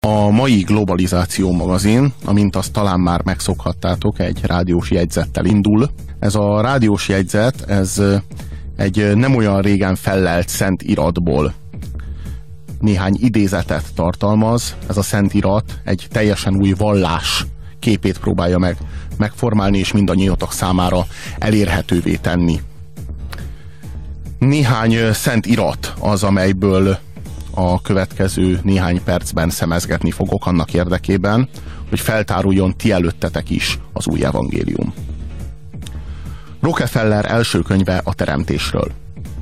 A mai Globalizáció magazin, amint azt talán már megszokhattátok, egy rádiós jegyzettel indul. Ez a rádiós jegyzet, ez egy nem olyan régen fellelt szent iratból néhány idézetet tartalmaz. Ez a szent irat egy teljesen új vallás képét próbálja megformálni, és mindannyiatok számára elérhetővé tenni. Néhány szent irat az, amelyből a következő néhány percben szemezgetni fogok annak érdekében, hogy feltáruljon ti előttetek is az új evangélium. Rockefeller első könyve a teremtésről.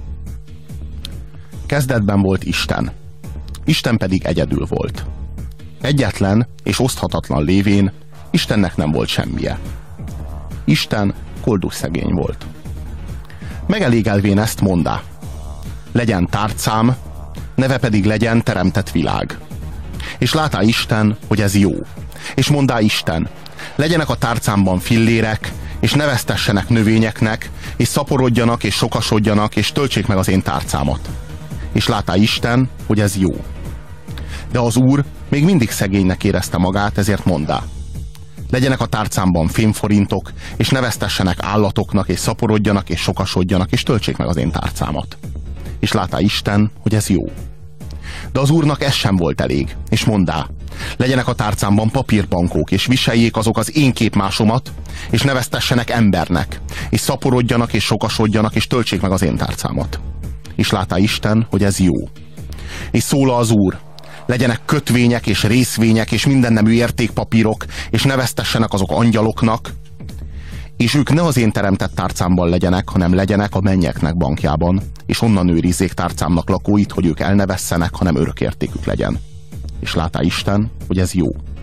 Kezdetben volt Isten. Isten pedig egyedül volt. Egyetlen és oszthatatlan lévén Istennek nem volt semmije. Isten koldus szegény volt. Megelégelvén ezt mondá: legyen tárcám, neve pedig legyen teremtett világ. És látá Isten, hogy ez jó. És mondá Isten: legyenek a tárcámban fillérek, és neveztessenek növényeknek, és szaporodjanak, és sokasodjanak, és töltsék meg az én tárcámat. És látá Isten, hogy ez jó. De az Úr még mindig szegénynek érezte magát, ezért mondá: legyenek a tárcámban fémforintok, és neveztessenek állatoknak, és szaporodjanak, és sokasodjanak, és töltsék meg az én tárcámat. És látá Isten, hogy ez jó. De az Úrnak ez sem volt elég, és mondá: legyenek a tárcámban papírbankók, és viseljék azok az én képmásomat, és neveztessenek embernek, és szaporodjanak, és sokasodjanak, és töltsék meg az én tárcámat. És látá Isten, hogy ez jó. És szóla az Úr: legyenek kötvények, és részvények, és mindennemű értékpapírok, és neveztessenek azok angyaloknak, és ők ne az én teremtett tárcámban legyenek, hanem legyenek a mennyeknek bankjában, és onnan őrizzék tárcámnak lakóit, hogy ők el ne vesszenek, hanem örökértékük legyen. És látá Isten, hogy ez jó.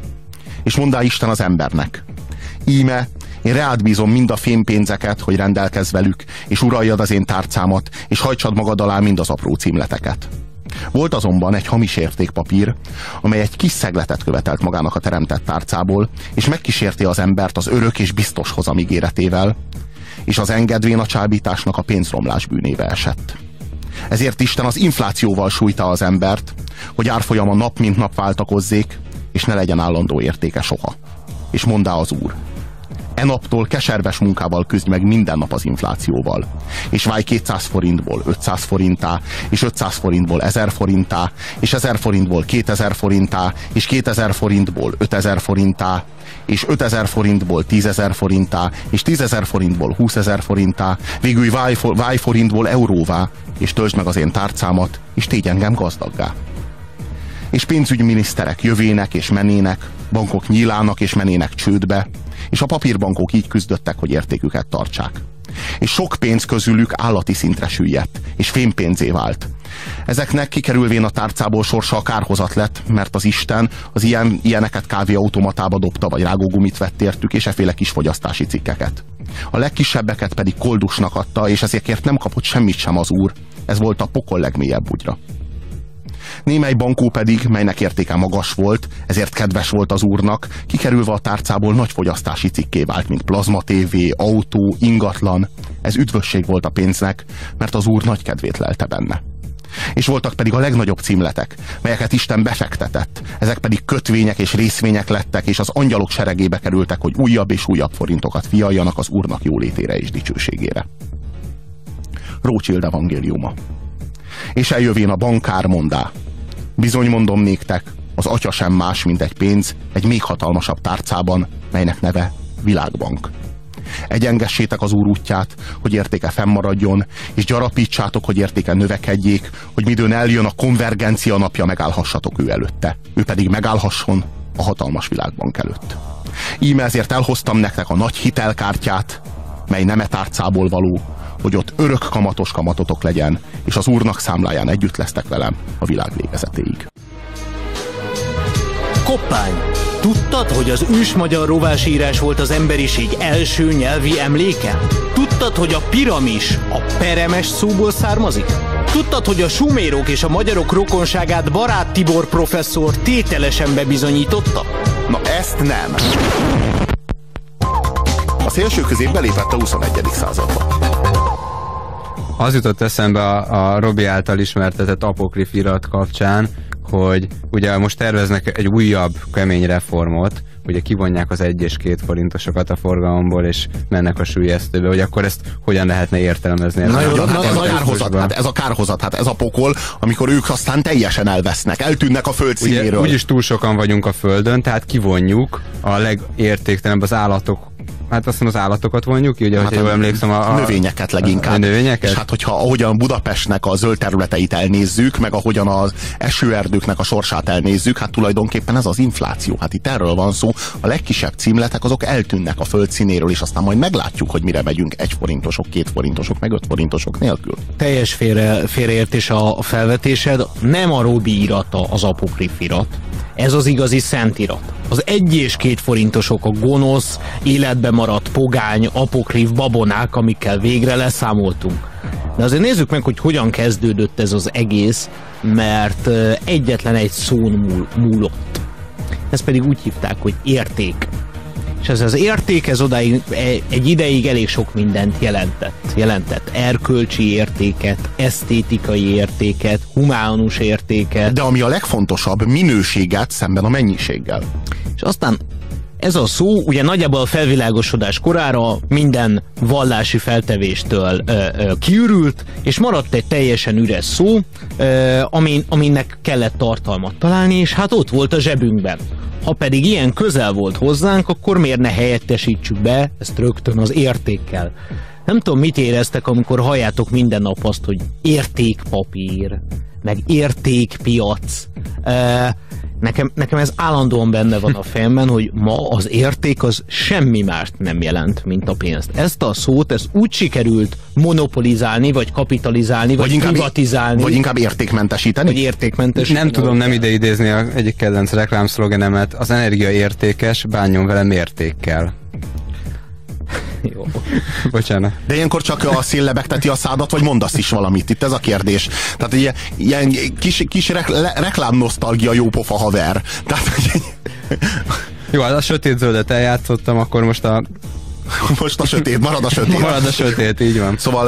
És mondá Isten az embernek: íme, én reád bízom mind a fémpénzeket, hogy rendelkezz velük, és uraljad az én tárcámat, és hajtsad magad alá mind az apró címleteket. Volt azonban egy hamis értékpapír, amely egy kis szegletet követelt magának a teremtett tárcából, és megkísérti az embert az örök és biztos hozam ígéretével, és az engedvén a csábításnak a pénzromlás bűnébe esett. Ezért Isten az inflációval sújta az embert, hogy árfolyama nap mint nap váltakozzék, és ne legyen állandó értéke soha. És mondá az Úr: e naptól keserves munkával küzdj meg minden nap az inflációval, és válj 200 forintból 500 forinttá, és 500 forintból 1000 forinttá, és 1000 forintból 2000 forinttá, és 2000 forintból 5000 forinttá, és 5000 forintból 10.000 forinttá, és 10.000 forintból 20.000 forinttá, végül válj forintból euróvá, és töltsd meg az én tárcámat, és tégy engem gazdaggá. És pénzügyminiszterek jövének és menének, bankok nyílának és menének csődbe, és a papírbankok így küzdöttek, hogy értéküket tartsák. És sok pénz közülük állati szintre süllyedt, és fémpénzé vált. Ezeknek kikerülvén a tárcából sorsa a kárhozat lett, mert az Isten az ilyeneket kávéautomatába dobta, vagy rágógumit vett értük, és efféle kis fogyasztási cikkeket. A legkisebbeket pedig koldusnak adta, és ezekért nem kapott semmit sem az Úr. Ez volt a pokol legmélyebb bugyra. Némely bankó pedig, melynek értéke magas volt, ezért kedves volt az Úrnak, kikerülve a tárcából nagy fogyasztási cikké vált, mint plazmatévé, autó, ingatlan. Ez üdvösség volt a pénznek, mert az Úr nagy kedvét lelte benne. És voltak pedig a legnagyobb címletek, melyeket Isten befektetett, ezek pedig kötvények és részvények lettek, és az angyalok seregébe kerültek, hogy újabb és újabb forintokat fialjanak az Úrnak jólétére és dicsőségére. Rothschild evangéliuma. És eljövén a bankár mondá: bizony mondom néktek, az atya sem más, mint egy pénz, egy még hatalmasabb tárcában, melynek neve Világbank. Egyengessétek az Úr útját, hogy értéke fennmaradjon, és gyarapítsátok, hogy értéke növekedjék, hogy midőn eljön a konvergencia napja, megállhassatok ő előtte. Ő pedig megállhasson a hatalmas Világbank előtt. Íme ezért elhoztam nektek a nagy hitelkártyát, mely neme tárcából való, hogy ott örök kamatos kamatotok legyen, és az Úrnak számláján együtt lesztek velem a világ végezetéig. Koppány! Tudtad, hogy az ősmagyar rovásírás volt az emberiség első nyelvi emléke? Tudtad, hogy a piramis a peremes szóból származik? Tudtad, hogy a sumérok és a magyarok rokonságát Barát Tibor professzor tételesen bebizonyította? Na ezt nem! A szélső közép belépett a 21. századba. Az jutott eszembe a Robi által ismertetett apokrif irat kapcsán, hogy ugye most terveznek egy újabb kemény reformot, ugye kivonják az 1 és 2 forintosokat a forgalomból, és mennek a süllyesztőbe, hogy akkor ezt hogyan lehetne értelmezni? Ez a kárhozat, hát ez a pokol, amikor ők aztán teljesen elvesznek, eltűnnek a föld színéről. Úgyis túl sokan vagyunk a földön, tehát kivonjuk a legértéktelenebb az állatok. Hát azt az állatokat vonjuk ki, ugye, hát jól emlékszem, a növényeket leginkább. A növényeket? És hát, hogyha ahogyan Budapestnek a zöld területeit elnézzük, meg ahogyan az esőerdőknek a sorsát elnézzük, hát tulajdonképpen ez az infláció. Hát itt erről van szó. A legkisebb címletek azok eltűnnek a föld színéről, és aztán majd meglátjuk, hogy mire megyünk 1 forintosok, 2 forintosok, meg 5 forintosok nélkül. Teljes félreértés a felvetésed. Nem a Rodi irata az apokrif irat. Ez az igazi szentirat. Az 1 és 2 forintosok a gonosz, életbe maradt pogány, apokrif babonák, amikkel végre leszámoltunk. De azért nézzük meg, hogy hogyan kezdődött ez az egész, mert egyetlen egy szón múlott. Ezt pedig úgy hívták, hogy érték. És ez az érték, ez odáig, egy ideig elég sok mindent jelentett. Erkölcsi értéket, esztétikai értéket, humánus értéket. De ami a legfontosabb, minőséget szemben a mennyiséggel. És aztán ez a szó ugye nagyjából a felvilágosodás korára minden vallási feltevéstől kiürült, és maradt egy teljesen üres szó, aminek kellett tartalmat találni, és hát ott volt a zsebünkben. Ha pedig ilyen közel volt hozzánk, akkor miért ne helyettesítsük be ezt rögtön az értékkel. Nem tudom, mit éreztek, amikor halljátok minden nap azt, hogy értékpapír, meg értékpiac. Nekem ez állandóan benne van a fejemben, hogy ma az érték az semmi mást nem jelent, mint a pénzt. Ezt a szót, ezt úgy sikerült monopolizálni, vagy kapitalizálni, vagy privatizálni. Vagy inkább értékmentesíteni? Vagy értékmentesíteni. Nem tudom nem ide idézni egyik kedvenc reklámszlogenemet. Az energia értékes, bánjon vele mértékkel. Jó. Bocsánat. De ilyenkor csak a szél lebegteti a szádat, vagy mondasz is valamit? Itt ez a kérdés. Tehát ilyen kis reklámnosztalgia jópofa haver. Tehát, jó, a sötét zöldet eljátszottam, akkor most a sötét, marad a sötét. Marad a sötét, így van. Szóval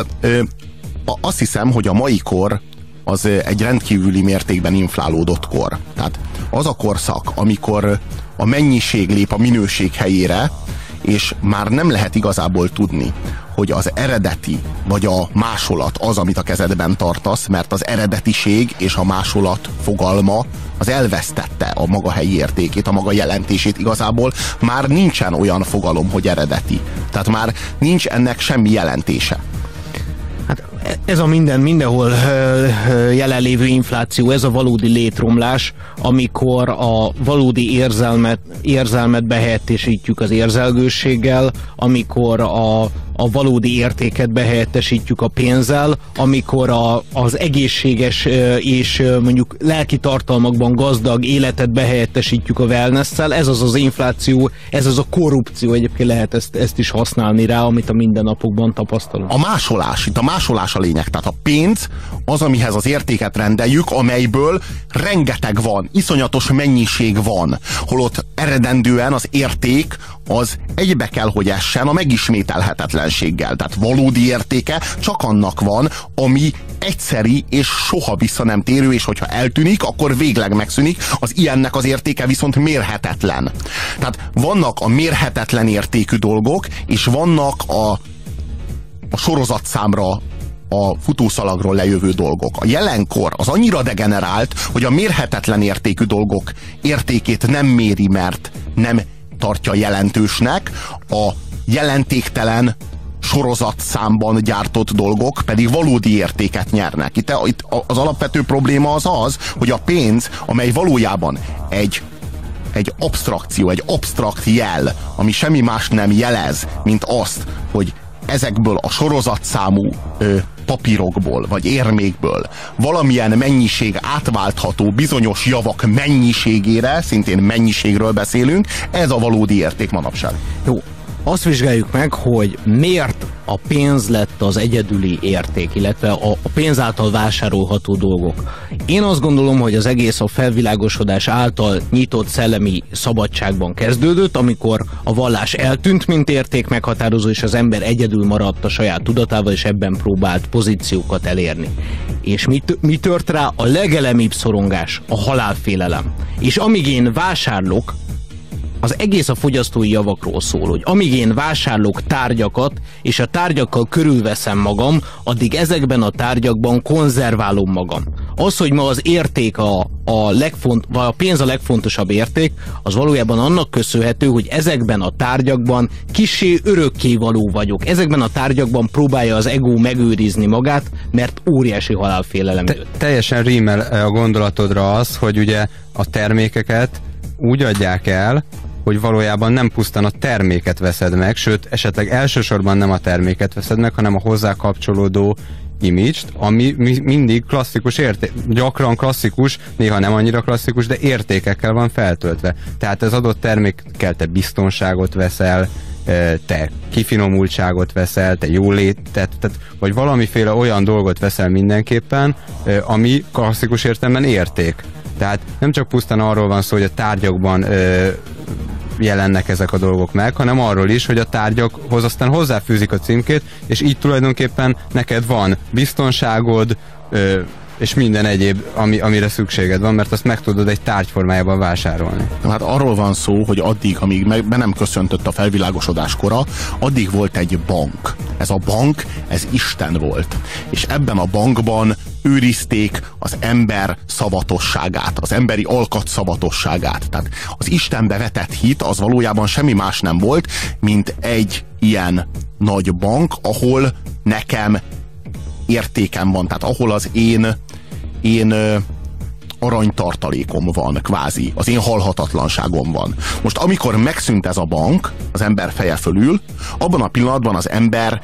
azt hiszem, hogy a mai kor az egy rendkívüli mértékben inflálódott kor. Tehát az a korszak, amikor a mennyiség lép a minőség helyére, és már nem lehet igazából tudni, hogy az eredeti vagy a másolat az, amit a kezedben tartasz, mert az eredetiség és a másolat fogalma az elvesztette a maga helyi értékét, a maga jelentését igazából. Már nincsen olyan fogalom, hogy eredeti. Tehát már nincs ennek semmi jelentése. Hát ez a mindenhol jelenlévő infláció, ez a valódi létromlás, amikor a valódi érzelmet behelyettesítjük az érzelgősséggel, amikor a valódi értéket behelyettesítjük a pénzzel, amikor az egészséges és mondjuk lelki tartalmakban gazdag életet behelyettesítjük a wellness-szel. Ez az az infláció, ez az a korrupció, egyébként lehet ezt is használni rá, amit a mindennapokban tapasztalunk. A másolás, itt a másolás a lényeg. Tehát a pénz az, amihez az értéket rendeljük, amelyből rengeteg van, iszonyatos mennyiség van, holott eredendően az érték az egybe kell, hogy essen a megismételhetetlenséggel. Tehát valódi értéke csak annak van, ami egyszeri és soha vissza nem térő, és hogyha eltűnik, akkor végleg megszűnik. Az ilyennek az értéke viszont mérhetetlen. Tehát vannak a mérhetetlen értékű dolgok, és vannak a sorozatszámra, a futószalagról lejövő dolgok. A jelenkor az annyira degenerált, hogy a mérhetetlen értékű dolgok értékét nem méri, mert nem tartja jelentősnek, a jelentéktelen sorozatszámban gyártott dolgok pedig valódi értéket nyernek. Itt az alapvető probléma az, hogy a pénz, amely valójában egy absztrakció, egy absztrakt jel, ami semmi más nem jelez, mint azt, hogy ezekből a sorozatszámú papírokból, vagy érmékből valamilyen mennyiség átváltható bizonyos javak mennyiségére, szintén mennyiségről beszélünk, ez a valódi érték manapság. Jó, Azt vizsgáljuk meg, hogy miért a pénz lett az egyedüli érték, illetve a pénz által vásárolható dolgok. Én azt gondolom, hogy az egész a felvilágosodás által nyitott szellemi szabadságban kezdődött, amikor a vallás eltűnt, mint érték meghatározó, és az ember egyedül maradt a saját tudatával, és ebben próbált pozíciókat elérni. És mi tört rá? A legelemibb szorongás, a halálfélelem. És amíg én vásárlok, az egész a fogyasztói javakról szól, hogy amíg én vásárlok tárgyakat, és a tárgyakkal körülveszem magam, addig ezekben a tárgyakban konzerválom magam. Az, hogy ma az érték a pénz a legfontosabb érték, az valójában annak köszönhető, hogy ezekben a tárgyakban kissé örökkévaló vagyok. Ezekben a tárgyakban próbálja az ego megőrizni magát, mert óriási halálfélelem jött. Teljesen rímel a gondolatodra az, hogy ugye a termékeket úgy adják el, hogy valójában nem pusztán a terméket veszed meg, sőt, esetleg elsősorban nem a terméket veszed meg, hanem a hozzá kapcsolódó image-t, ami mindig klasszikus gyakran klasszikus, néha nem annyira klasszikus, de értékekkel van feltöltve. Tehát az adott termékkel te biztonságot veszel, te kifinomultságot veszel, te jólétet, vagy valamiféle olyan dolgot veszel mindenképpen, ami klasszikus értelemben érték. Tehát nem csak pusztán arról van szó, hogy a tárgyakban jelennek ezek a dolgok meg, hanem arról is, hogy a tárgyakhoz aztán hozzáfűzik a címkét, és így tulajdonképpen neked van biztonságod, és minden egyéb, amire szükséged van, mert azt meg tudod egy tárgyformájában vásárolni. Hát arról van szó, hogy addig, amíg be nem köszöntött a felvilágosodás kora, addig volt egy bank. Ez a bank, ez Isten volt. És ebben a bankban őrizték az ember szavatosságát, az emberi alkat szavatosságát. Tehát az Istenbe vetett hit az valójában semmi más nem volt, mint egy ilyen nagy bank, ahol nekem értékem van, tehát ahol az én aranytartalékom van, kvázi, az én halhatatlanságom van. Most amikor megszűnt ez a bank az ember feje fölül, abban a pillanatban az ember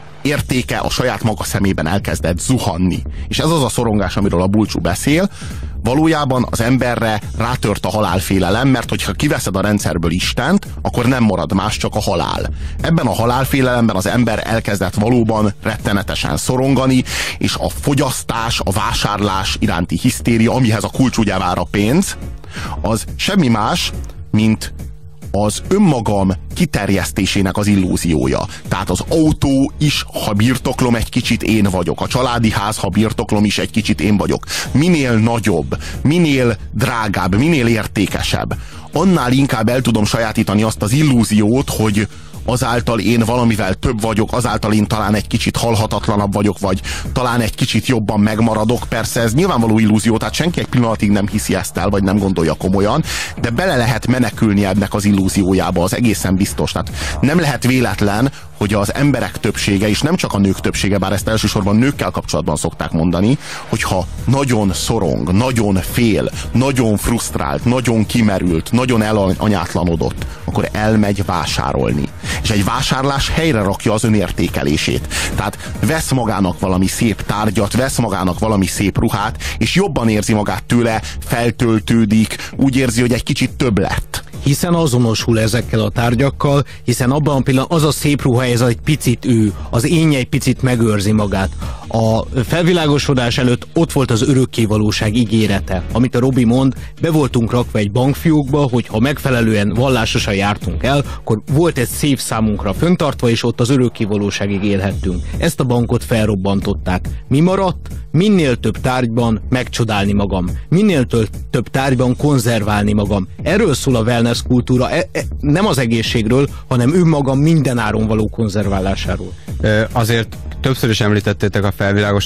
értéke a saját maga szemében elkezdett zuhanni. És ez az a szorongás, amiről a Bulcsú beszél, valójában az emberre rátört a halálfélelem, mert hogyha kiveszed a rendszerből Istent, akkor nem marad más, csak a halál. Ebben a halálfélelemben az ember elkezdett valóban rettenetesen szorongani, és a fogyasztás, a vásárlás iránti hisztéria, amihez a kulcs ugye vár a pénz, az semmi más, mint az önmagam kiterjesztésének az illúziója. Tehát az autó is, ha birtoklom, egy kicsit én vagyok. A családi ház, ha birtoklom is, egy kicsit én vagyok. Minél nagyobb, minél drágább, minél értékesebb, annál inkább el tudom sajátítani azt az illúziót, hogy azáltal én valamivel több vagyok, azáltal én talán egy kicsit halhatatlanabb vagyok, vagy talán egy kicsit jobban megmaradok. Persze ez nyilvánvaló illúzió, tehát senki egy pillanatig nem hiszi ezt el, vagy nem gondolja komolyan, de bele lehet menekülni ennek az illúziójába, az egészen biztos. Tehát nem lehet véletlen, hogy az emberek többsége, és nem csak a nők többsége, bár ezt elsősorban nőkkel kapcsolatban szokták mondani, hogyha nagyon szorong, nagyon fél, nagyon frusztrált, nagyon kimerült, nagyon elanyátlanodott, akkor elmegy vásárolni. És egy vásárlás helyre rakja az önértékelését. Tehát vesz magának valami szép tárgyat, vesz magának valami szép ruhát, és jobban érzi magát tőle, feltöltődik, úgy érzi, hogy egy kicsit több lett. Hiszen azonosul ezekkel a tárgyakkal, hiszen abban a pillanatban az a szép ruha, ez egy picit ő, az énje egy picit megőrzi magát. A felvilágosodás előtt ott volt az örökkévalóság ígérete, amit a Robi mond, be voltunk rakva egy bankfiókba, hogy ha megfelelően vallásosan jártunk el, akkor volt egy szép számunkra föntartva, és ott az örökkévalóságig élhettünk. Ezt a bankot felrobbantották. Mi maradt? Minél több tárgyban megcsodálni magam. Minél több tárgyban konzerválni magam. Erről szól a wellness kultúra, nem az egészségről, hanem önmagam mindenáron való konzerválásáról. Azért többször is említettétek a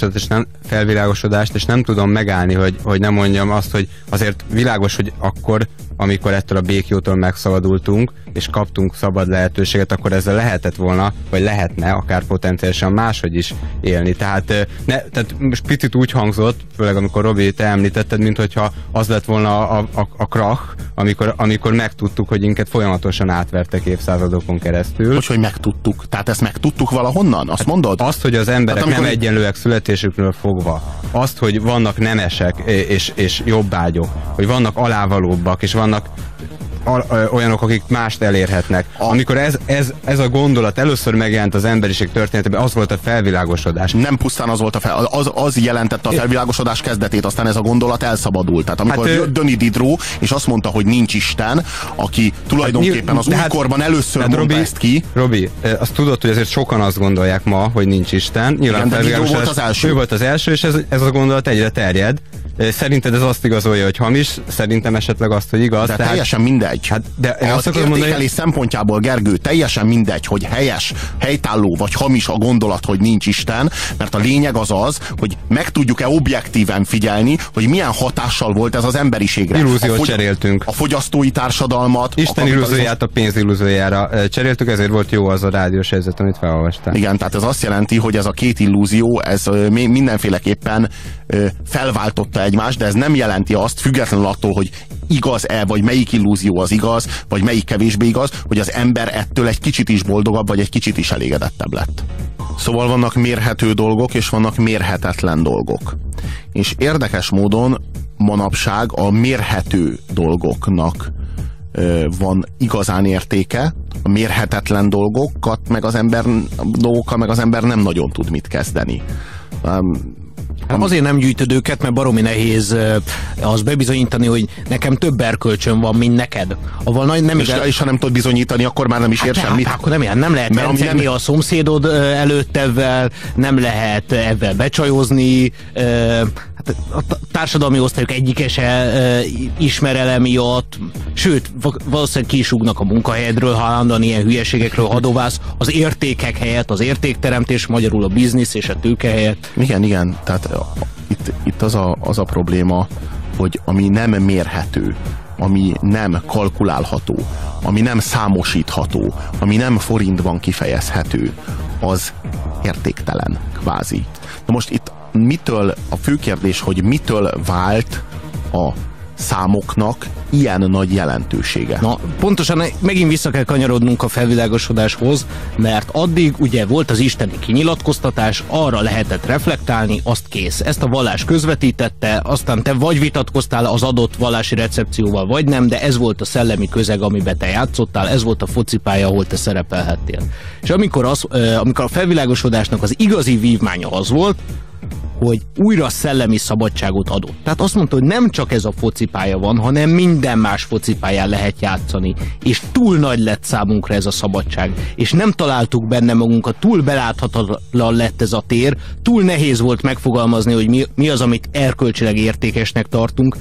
felvilágosodást, és nem tudom megállni, hogy nem mondjam azt, hogy azért világos, hogy akkor, amikor ettől a békjótól megszabadultunk, és kaptunk szabad lehetőséget, akkor ezzel lehetett volna, vagy lehetne akár potenciálisan máshogy is élni. Tehát most picit úgy hangzott, főleg amikor Robi, te említetted, minthogyha az lett volna a krach, amikor megtudtuk, hogy minket folyamatosan átvertek évszázadokon keresztül. Hogy megtudtuk? Tehát ezt megtudtuk valahonnan? Azt mondod? Azt, hogy az emberek nem egyenlőek születésükről fogva. Azt, hogy vannak nemesek és jobbágyok, hogy vannak alávalóbbak, és vannak olyanok, akik mást elérhetnek. Amikor ez a gondolat először megjelent az emberiség történetében, az volt a felvilágosodás. Nem pusztán az volt az jelentette a felvilágosodás kezdetét, aztán ez a gondolat elszabadult. Tehát amikor Denis Diderot, és azt mondta, hogy nincs Isten, aki tulajdonképpen az újkorban először mondta ezt ki. Robi, azt tudod, hogy azért sokan azt gondolják ma, hogy nincs Isten. Nyilván volt az első. Ő volt az első, és ez a gondolat egyre terjed. Szerinted ez azt igazolja, hogy hamis? Szerintem esetleg azt, hogy igaz. De teljesen mindegy. Hát, de az értékelés szempontjából, Gergő, teljesen mindegy, hogy helyes, helytálló vagy hamis a gondolat, hogy nincs Isten, mert a lényeg az, hogy meg tudjuk-e objektíven figyelni, hogy milyen hatással volt ez az emberiségre. Illúziót cseréltünk. A fogyasztói társadalmat. Isten illúzióját a pénz illúziójára cseréltük, ezért volt jó az a rádiós helyzet, amit felolvastál. Igen, tehát ez azt jelenti, hogy ez a két illúzió, ez mindenféleképpen felváltotta egymást, de ez nem jelenti azt, függetlenül attól, hogy igaz-e, vagy melyik illúzió az igaz, vagy melyik kevésbé igaz, hogy az ember ettől egy kicsit is boldogabb, vagy egy kicsit is elégedettebb lett. Szóval vannak mérhető dolgok, és vannak mérhetetlen dolgok. És érdekes módon manapság a mérhető dolgoknak van igazán értéke, a mérhetetlen dolgokkal meg az ember nem nagyon tud mit kezdeni. Azért nem gyűjtöd őket, mert baromi nehéz azt bebizonyítani, hogy nekem több erkölcsön van, mint neked. És ha nem tudod bizonyítani, akkor már nem is ér semmit. Akkor nem lehet rendszerni a szomszédod előtt ebben, nem lehet ebben becsajozni, a társadalmi osztályok egyike se ismer el emiatt, sőt, valószínűleg ki is ugnak a munkahelyedről, ha állandóan ilyen hülyeségekről hadoválsz, az értékek helyett, az értékteremtés, magyarul a biznisz és a tőke helyett. Igen, tehát itt az a probléma, hogy ami nem mérhető, ami nem kalkulálható, ami nem számosítható, ami nem forintban kifejezhető, az értéktelen, kvázi. Na most itt a fő kérdés, hogy mitől vált a számoknak ilyen nagy jelentősége? Na, pontosan megint vissza kell kanyarodnunk a felvilágosodáshoz, mert addig ugye volt az isteni kinyilatkoztatás, arra lehetett reflektálni, azt kész. Ezt a vallás közvetítette, aztán te vagy vitatkoztál az adott vallási recepcióval, vagy nem, de ez volt a szellemi közeg, amiben te játszottál, ez volt a focipálya, ahol te szerepelhettél. És amikor a felvilágosodásnak az igazi vívmánya az volt, hogy újra szellemi szabadságot adott. Tehát azt mondta, hogy nem csak ez a focipálya van, hanem minden más focipályán lehet játszani. És túl nagy lett számunkra ez a szabadság. És nem találtuk benne magunkat, túl beláthatatlan lett ez a tér, túl nehéz volt megfogalmazni, hogy mi az, amit erkölcsileg értékesnek tartunk,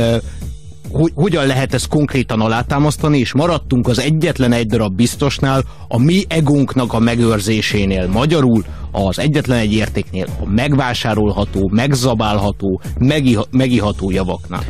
hogyan lehet ezt konkrétan alátámasztani, és maradtunk az egyetlen egy darab biztosnál, a mi egónknak a megőrzésénél. Magyarul az egyetlen egy értéknél, a megvásárolható, megzabálható, megiható javaknál.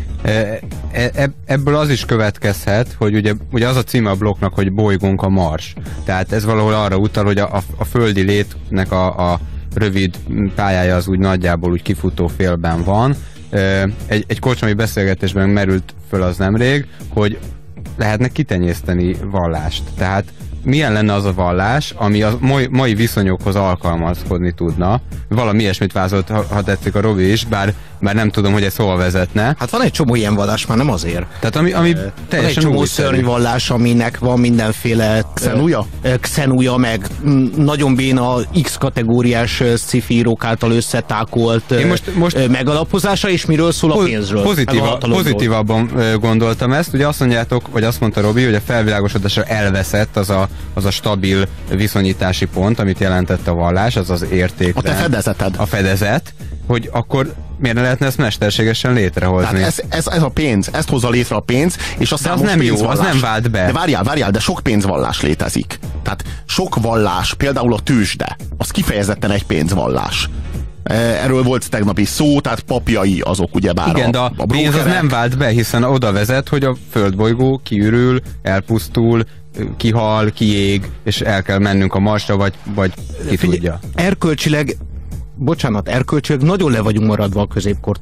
Ebből az is következhet, hogy ugye az a címe a blokknak, hogy bolygónk a Mars. Tehát ez valahol arra utal, hogy a földi létnek a rövid pályája az úgy nagyjából úgy kifutó félben van. Egy kocsmai beszélgetésben merült föl az nemrég, hogy lehetne kitenyészteni vallást. Tehát milyen lenne az a vallás, ami a mai viszonyokhoz alkalmazkodni tudna. Valami ilyesmit vázolt, ha tetszik a Robi is, bár nem tudom, hogy ez hova vezetne. Hát van egy csomó ilyen vallás, már nem azért. Tehát ami teljesen egy csomó szörnyvallás, aminek van mindenféle xenúja, meg nagyon béna X kategóriás sci-fi-írók által összetákolt megalapozása, és miről szól a pénzről. Pozitívabban gondoltam ezt. Ugye azt mondjátok, vagy azt mondta Robi, hogy a felvilágosodásra elveszett az a stabil viszonyítási pont, amit jelentett a vallás, az az érték. A te fedezeted. A fedezet, hogy akkor miért ne lehetne ezt mesterségesen létrehozni? Tehát ez a pénz, ezt hozza létre a pénz, és aztán az nem jó, az nem vált be. De várjál, de sok pénzvallás létezik. Tehát sok vallás, például a tőzsde, az kifejezetten egy pénzvallás. Erről volt tegnap is szó, tehát papjai azok ugyebár. Igen, de a pénz az nem vált be, hiszen oda vezet, hogy a földbolygó kiürül, elpusztul, kihal, kiég, és el kell mennünk a Marsra, vagy ki tudja. Erkölcsileg nagyon le vagyunk maradva a középkortól.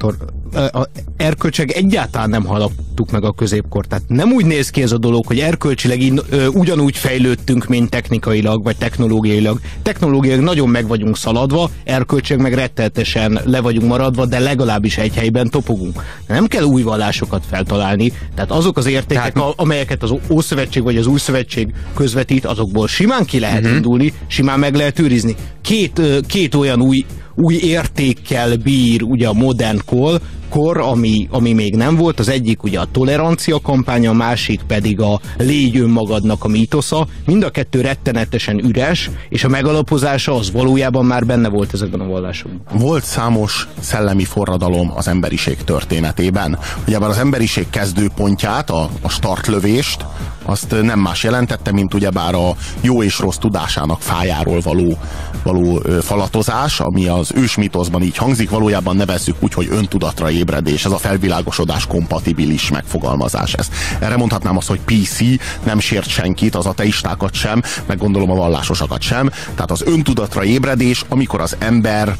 erkölcsileg egyáltalán nem haladtuk meg a középkort. Tehát nem úgy néz ki ez a dolog, hogy erkölcsileg ugyanúgy fejlődtünk, mint technikailag, vagy technológiailag. Technológiailag nagyon meg vagyunk szaladva, erkölcsileg meg rettenetesen le vagyunk maradva, de legalábbis egy helyben topogunk. De nem kell új vallásokat feltalálni, tehát azok az értékek, amelyeket az Ószövetség vagy az Új Szövetség közvetít, azokból simán ki lehet indulni, simán meg lehet őrizni. Két olyan új értékkel bír ugye a modern kor, ami még nem volt. Az egyik ugye a tolerancia kampánya, a másik pedig a légy önmagadnak a mítosza. Mind a kettő rettenetesen üres, és a megalapozása az valójában már benne volt ezekben a vallásokban. Volt számos szellemi forradalom az emberiség történetében. Ugyebár az emberiség kezdőpontját, a startlövést, azt nem más jelentette, mint ugyebár a jó és rossz tudásának fájáról való falatozás, ami az ősmitoszban így hangzik, valójában nevezzük úgy, hogy öntudatra ébredés. Ez a felvilágosodás kompatibilis megfogalmazás. Erre mondhatnám azt, hogy PC nem sért senkit, az ateistákat sem, meg gondolom a vallásosakat sem. Tehát az öntudatra ébredés, amikor az ember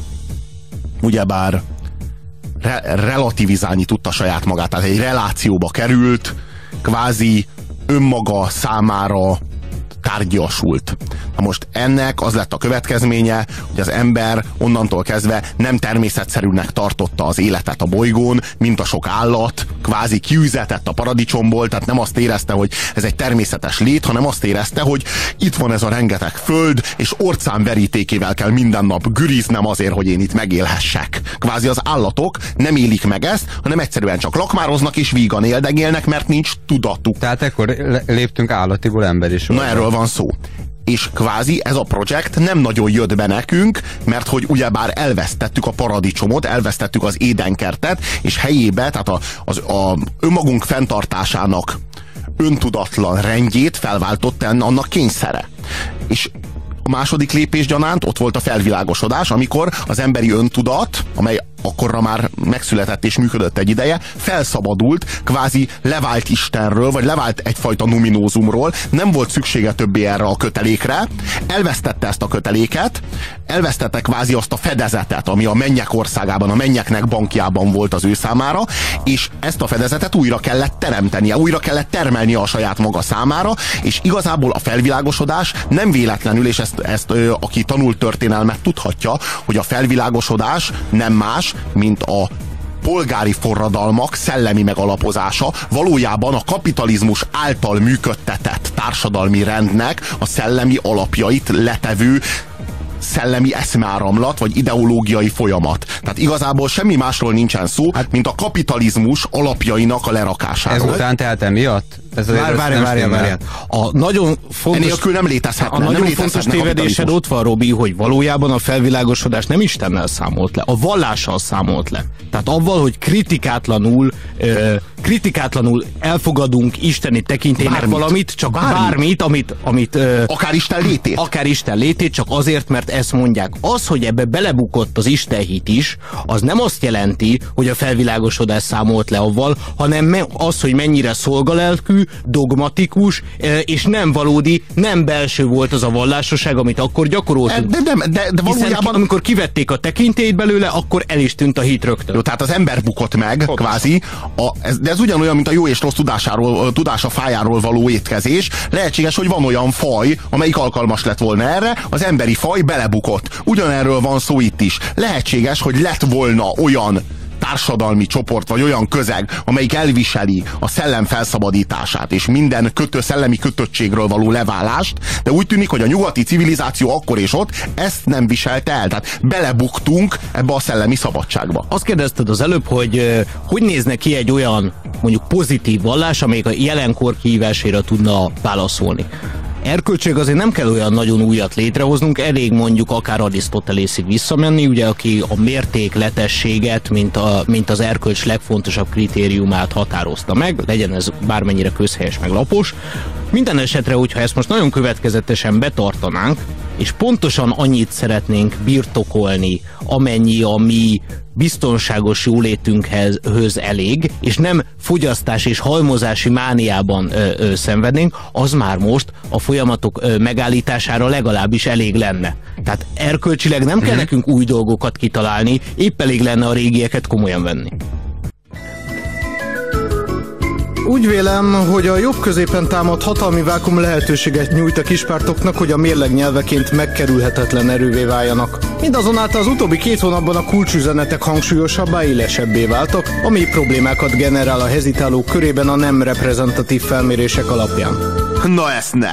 ugyebár relativizálni tudta saját magát, tehát egy relációba került, kvázi önmaga számára tárgyasult. Na most ennek az lett a következménye, hogy az ember onnantól kezdve nem természetszerűnek tartotta az életet a bolygón, mint a sok állat, kvázi kiüzetett a paradicsomból, tehát nem azt érezte, hogy ez egy természetes lét, hanem azt érezte, hogy itt van ez a rengeteg föld, és orcám verítékével kell minden nap güriznem azért, hogy én itt megélhessek. Kvázi az állatok nem élik meg ezt, hanem egyszerűen csak lakmároznak és vígan éldegélnek, mert nincs tudatuk. Tehát ekkor léptünk állatiból emberi sorba. Na, erről van szó. És kvázi ez a projekt nem nagyon jött be nekünk, mert hogy ugyebár elvesztettük a paradicsomot, elvesztettük az édenkertet, és helyébe, tehát a önmagunk fenntartásának öntudatlan rendjét felváltott annak kényszere. És a második lépés gyanánt ott volt a felvilágosodás, amikor az emberi öntudat, amely akkorra már megszületett és működött egy ideje, felszabadult, kvázi levált Istenről, vagy levált egyfajta numinózumról, nem volt szüksége többé erre a kötelékre, elvesztette ezt a köteléket, elvesztette kvázi azt a fedezetet, ami a mennyek országában, a mennyeknek bankjában volt az ő számára, és ezt a fedezetet újra kellett teremtenie, újra kellett termelnie a saját maga számára, és igazából a felvilágosodás nem véletlenül, és ezt aki tanult történelmet tudhatja, hogy a felvilágosodás nem más, mint a polgári forradalmak szellemi megalapozása, valójában a kapitalizmus által működtetett társadalmi rendnek a szellemi alapjait letevő szellemi eszmeáramlat, vagy ideológiai folyamat. Tehát igazából semmi másról nincsen szó, mint a kapitalizmus alapjainak a lerakásáról. Ezután tehát emiatt? Várjál. A nagyon fontos, enélkül nem létezhetne. A nagyon fontos tévedésed ott van, Robi, hogy valójában a felvilágosodás nem Istennel számolt le, a vallással számolt le. Tehát avval, hogy kritikátlanul elfogadunk isteni tekintélynek valamit, csak bármit, amit akár Isten létét, csak azért, mert ezt mondják. Az, hogy ebbe belebukott az istenhit is, az nem azt jelenti, hogy a felvilágosodás számolt le avval, hanem az, hogy mennyire szolgalelkű, dogmatikus, és nem valódi, nem belső volt az a vallásosság, amit akkor gyakoroltunk. De valójában... amikor kivették a tekintélyt belőle, akkor el is tűnt a hit rögtön. Jó, tehát az ember bukott meg, kvázi, de ez ugyanolyan, mint a jó és rossz tudása fájáról való étkezés. Lehetséges, hogy van olyan faj, amelyik alkalmas lett volna erre, az emberi faj belebukott. Ugyanerről van szó itt is. Lehetséges, hogy lett volna olyan társadalmi csoport, vagy olyan közeg, amelyik elviseli a szellem felszabadítását, és minden szellemi kötöttségről való leválást, de úgy tűnik, hogy a nyugati civilizáció akkor és ott ezt nem viselte el. Tehát belebuktunk ebbe a szellemi szabadságba. Azt kérdezted az előbb, hogy nézne ki egy olyan, mondjuk pozitív vallás, amelyik a jelenkor kihívására tudna válaszolni. Erkölcsileg azért nem kell olyan nagyon újat létrehoznunk, elég mondjuk akár Arisztotelészig visszamenni, ugye, aki a mértékletességet, mint az erkölcs legfontosabb kritériumát határozta meg, legyen ez bármennyire közhelyes meg lapos. Minden esetre, hogyha ezt most nagyon következetesen betartanánk, és pontosan annyit szeretnénk birtokolni, amennyi a mi biztonságos jólétünkhöz elég, és nem fogyasztás és halmozási mániában szenvednénk, az már most a folyamatok megállítására legalábbis elég lenne. Tehát erkölcsileg nem kell nekünk új dolgokat kitalálni, épp elég lenne a régieket komolyan venni. Úgy vélem, hogy a jobb középen támad hatalmi vákum lehetőséget nyújt a kispártoknak, hogy a mérleg nyelveként megkerülhetetlen erővé váljanak. Mindazonáltal az utóbbi 2 hónapban a kulcsüzenetek hangsúlyosabbá, élesebbé váltak, ami problémákat generál a hezitálók körében a nem reprezentatív felmérések alapján. Na ezt nem!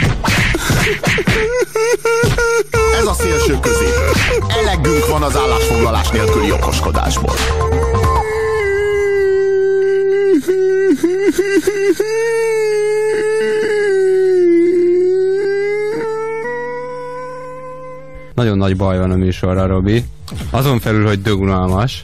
Ez a szélső közép. Elegünk van az állásfoglalás nélküli okoskodásból. Nagyon nagy baj van a műsorra, Robi. Azon felül, hogy dögunalmas,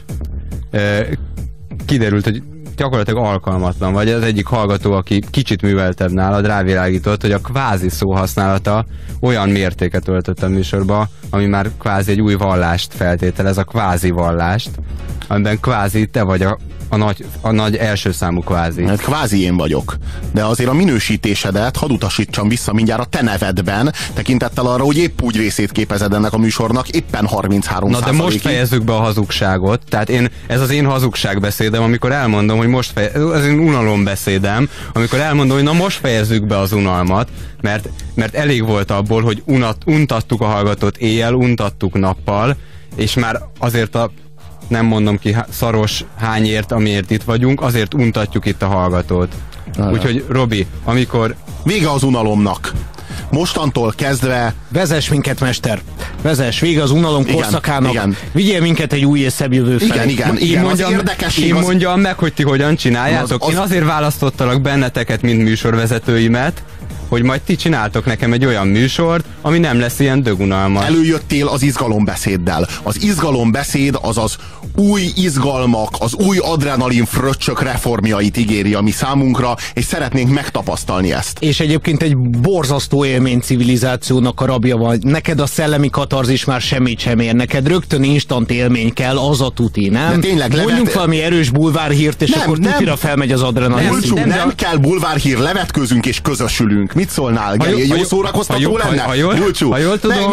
kiderült, hogy gyakorlatilag alkalmatlan vagy. Az egyik hallgató, aki kicsit műveltebb nálad, rávilágított, hogy a kvázi szó használata olyan mértéket öltött a műsorba, ami már kvázi egy új vallást feltételez, a kvázi vallást, amiben kvázi te vagy a nagy első számú kvázi. Hát kvázi én vagyok. De azért a minősítésedet hadd utasítsam vissza mindjárt a te nevedben, tekintettel arra, hogy épp úgy részét képezed ennek a műsornak, éppen 33%. Na de most fejezzük be a hazugságot. Tehát ez az én hazugságbeszédem, amikor elmondom, hogy ez én unalombeszédem, amikor elmondom, hogy na most fejezzük be az unalmat, mert elég volt abból, hogy untattuk a hallgatót éjjel, untattuk nappal, és már azért nem mondom ki szaros hányért, amiért itt vagyunk, azért untatjuk itt a hallgatót. Úgyhogy Robi, amikor... Vége az unalomnak. Mostantól kezdve... Vezess minket, mester! Vezess, vége az unalom korszakának. Igen. Vigyél minket egy új és szebb jövő felé. Igen. Én mondjam meg, hogy ti hogyan csináljátok. Én azért választottalak benneteket, mint műsorvezetőimet, hogy majd ti csináltok nekem egy olyan műsort, ami nem lesz ilyen dögunalmas. Előjöttél az izgalombeszéddel. Az izgalombeszéd az az új izgalmak, az új adrenalin fröccsök reformjait ígéri a mi számunkra, és szeretnénk megtapasztalni ezt. És egyébként egy borzasztó élmény civilizációnak a rabja van. Neked a szellemi katarzis már semmit sem ér. Neked rögtön instant élmény kell, az a tuti, nem? De tényleg, mondjunk valami erős bulvárhírt, és akkor tutira felmegy az adrenalin. Nem kell bulvárhír, levetkőzünk és közösülünk. Mit szólnál? Jó szórakoztató lenne? Ha jól tudom...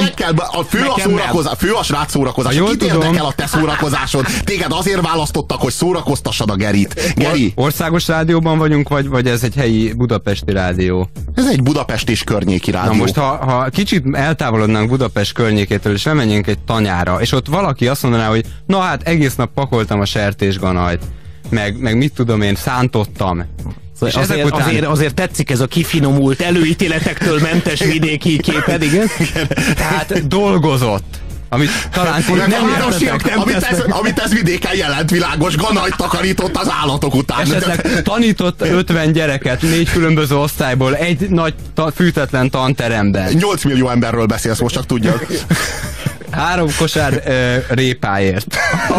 A fő a srác szórakozás. Kit érdekel a te szórakozásod? Téged azért választottak, hogy szórakoztassad a Gerit. Geri. Országos rádióban vagyunk, vagy ez egy helyi budapesti rádió? Ez egy Budapest és környéki rádió. Na most, ha kicsit eltávolodnánk Budapest környékétől, és lemenjünk egy tanyára, és ott valaki azt mondaná, hogy na hát egész nap pakoltam a sertésganajt, meg mit tudom én, szántottam. És azért tetszik ez a kifinomult, előítéletektől mentes vidéki képed, igen? Tehát dolgozott. Amit talán amit ez vidéken jelent, világos, ganajt takarított az állatok után. Esetleg tanított 50 gyereket 4 különböző osztályból egy nagy fűtetlen tanteremben. 8 millió emberről beszélsz, most csak tudjak. 3 kosár répáért.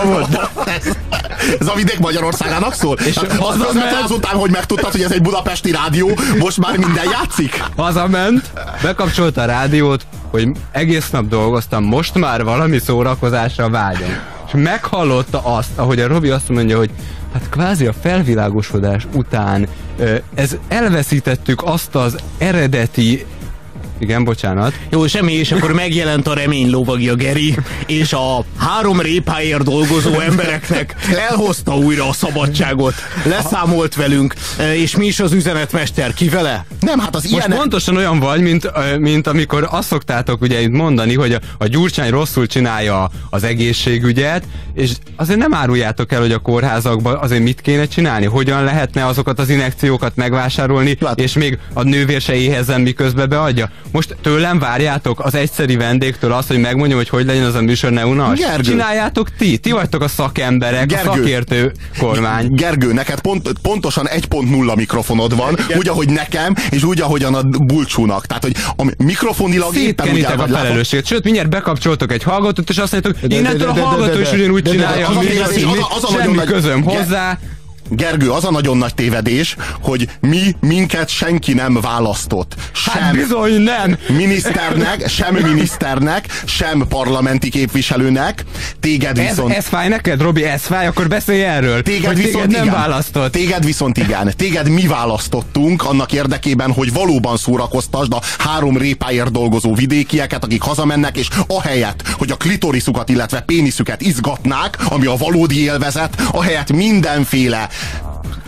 Ez a vidék Magyarországának szól? És azután, hogy megtudtad, hogy ez egy budapesti rádió, most már minden játszik? Hazament, bekapcsolta a rádiót, hogy egész nap dolgoztam, most már valami szórakozásra vágyom. És meghallotta azt, ahogy a Robi azt mondja, hogy hát kvázi a felvilágosodás után elveszítettük azt az eredeti... Igen, bocsánat. Jó, semmi, és akkor megjelent a remény lovagja, Geri, és a 3 répáért dolgozó embereknek elhozta újra a szabadságot, leszámolt velünk, és mi is az üzenetmester, ki vele? Nem, hát az most pontosan olyan vagy, mint amikor azt szoktátok ugye itt mondani, hogy a Gyurcsány rosszul csinálja az egészségügyet, és azért nem áruljátok el, hogy a kórházakban azért mit kéne csinálni, hogyan lehetne azokat az injekciókat megvásárolni, és még a nővér se éhezzen, miközben beadja. Most tőlem várjátok az egyszeri vendégtől azt, hogy megmondjam, hogy legyen az a műsor ne unas? Csináljátok ti vagytok a szakemberek, Gergő, a szakértő kormány. Gergő, neked pontosan 1.0 mikrofonod van, úgy, ahogy nekem, és úgy, ahogyan a Bulcsúnak. Tehát, hogy a mikrofonilag éppen úgy a felelősséget. Sőt, mindjárt bekapcsoltok egy hallgatót, és azt mondjátok, innentől a hallgató is ugyanúgy csinálja, semmi közöm hozzá. Gergő, az a nagyon nagy tévedés, hogy minket senki nem választott. Hát bizony nem! Miniszternek, sem parlamenti képviselőnek. Téged viszont... Ez fáj neked, Robi? Ez fáj? Akkor beszélj erről. Téged nem választott. Téged viszont igen. Téged mi választottunk annak érdekében, hogy valóban szórakoztasd a 3 répáért dolgozó vidékieket, akik hazamennek, és ahelyett, hogy a klitoriszukat, illetve péniszüket izgatnák, ami a valódi élvezet, ahelyett mindenféle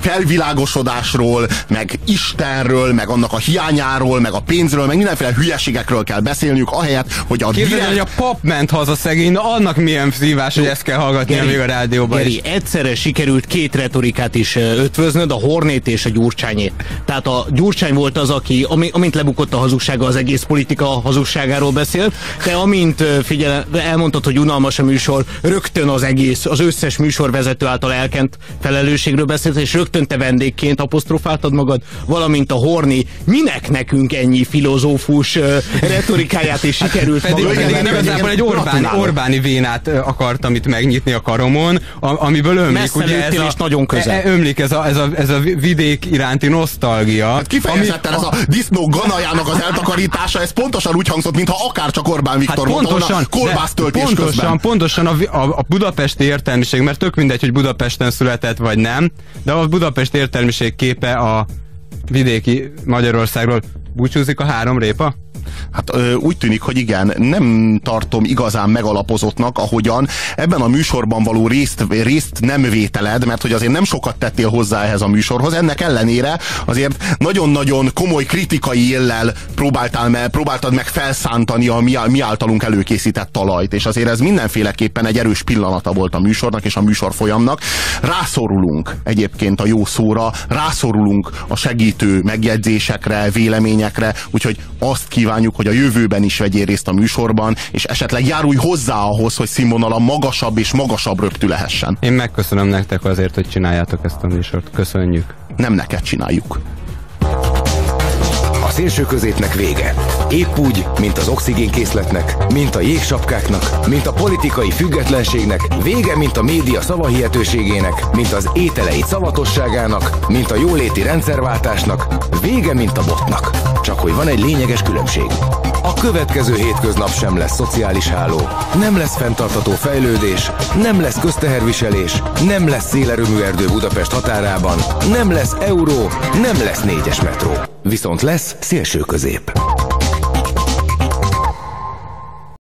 felvilágosodásról, meg Istenről, meg annak a hiányáról, meg a pénzről, meg mindenféle hülyeségekről kell beszélniük, ahelyett, hogy a Képzeld, hogy a pap ment haza szegény, na annak milyen szívás, hogy ezt kell hallgatnia még a rádióban. Geri, egyszerre sikerült két retorikát is ötvöznöd, a Hornét és a Gyurcsányét. Tehát a Gyurcsány volt az, aki, amint lebukott a hazugsága, az egész politika hazugságáról beszélt, de amint elmondtad, hogy unalmas a műsor, rögtön az összes műsorvezető által elkent felelősségről beszélt, és rögtön te vendégként apostrofáltad magad, valamint a Horni, minek nekünk ennyi filozófus retorikáját is sikerült pedig igazából egy Orbáni vénát akartam itt megnyitni a karomon, amiből ömlik, ugye nagyon közel. Ömlik ez a vidék iránti nosztalgia. Hát kifejezetten ez a disznó ganajának az eltakarítása, ez pontosan úgy hangzott, mintha akárcsak Orbán Viktor volt volna kolbásztöltés közben. Pontosan a budapesti értelmiség, mert tök mindegy, hogy Budapesten született vagy nem, de a budapesti értelmiség képe a vidéki Magyarországról búcsúzik a 3 répa? Hát úgy tűnik, hogy igen, nem tartom igazán megalapozottnak, ahogyan ebben a műsorban való részt nem vételed, mert hogy azért nem sokat tettél hozzá ehhez a műsorhoz, ennek ellenére azért nagyon-nagyon komoly kritikai éllel próbáltad meg felszántani a mi általunk előkészített talajt, és azért ez mindenféleképpen egy erős pillanata volt a műsornak és a műsor folyamnak. Rászorulunk egyébként a jó szóra, rászorulunk a segítő megjegyzésekre, véleményekre, úgyhogy azt kívánjuk, hogy a jövőben is vegyél részt a műsorban, és esetleg járulj hozzá ahhoz, hogy színvonala magasabb és magasabb röptű lehessen. Én megköszönöm nektek azért, hogy csináljátok ezt a műsort. Köszönjük. Nem neked csináljuk. A szélsőközépnek vége. Épp úgy, mint az oxigénkészletnek, mint a jégsapkáknak, mint a politikai függetlenségnek, vége, mint a média szavahihetőségének, mint az ételei szavatosságának, mint a jóléti rendszerváltásnak, vége, mint a botnak. Csak hogy van egy lényeges különbség. A következő hétköznap sem lesz szociális háló, nem lesz fenntartható fejlődés, nem lesz közteherviselés, nem lesz szélerőműerdő Budapest határában, nem lesz euró, nem lesz 4-es metró. Viszont lesz szélsőközép.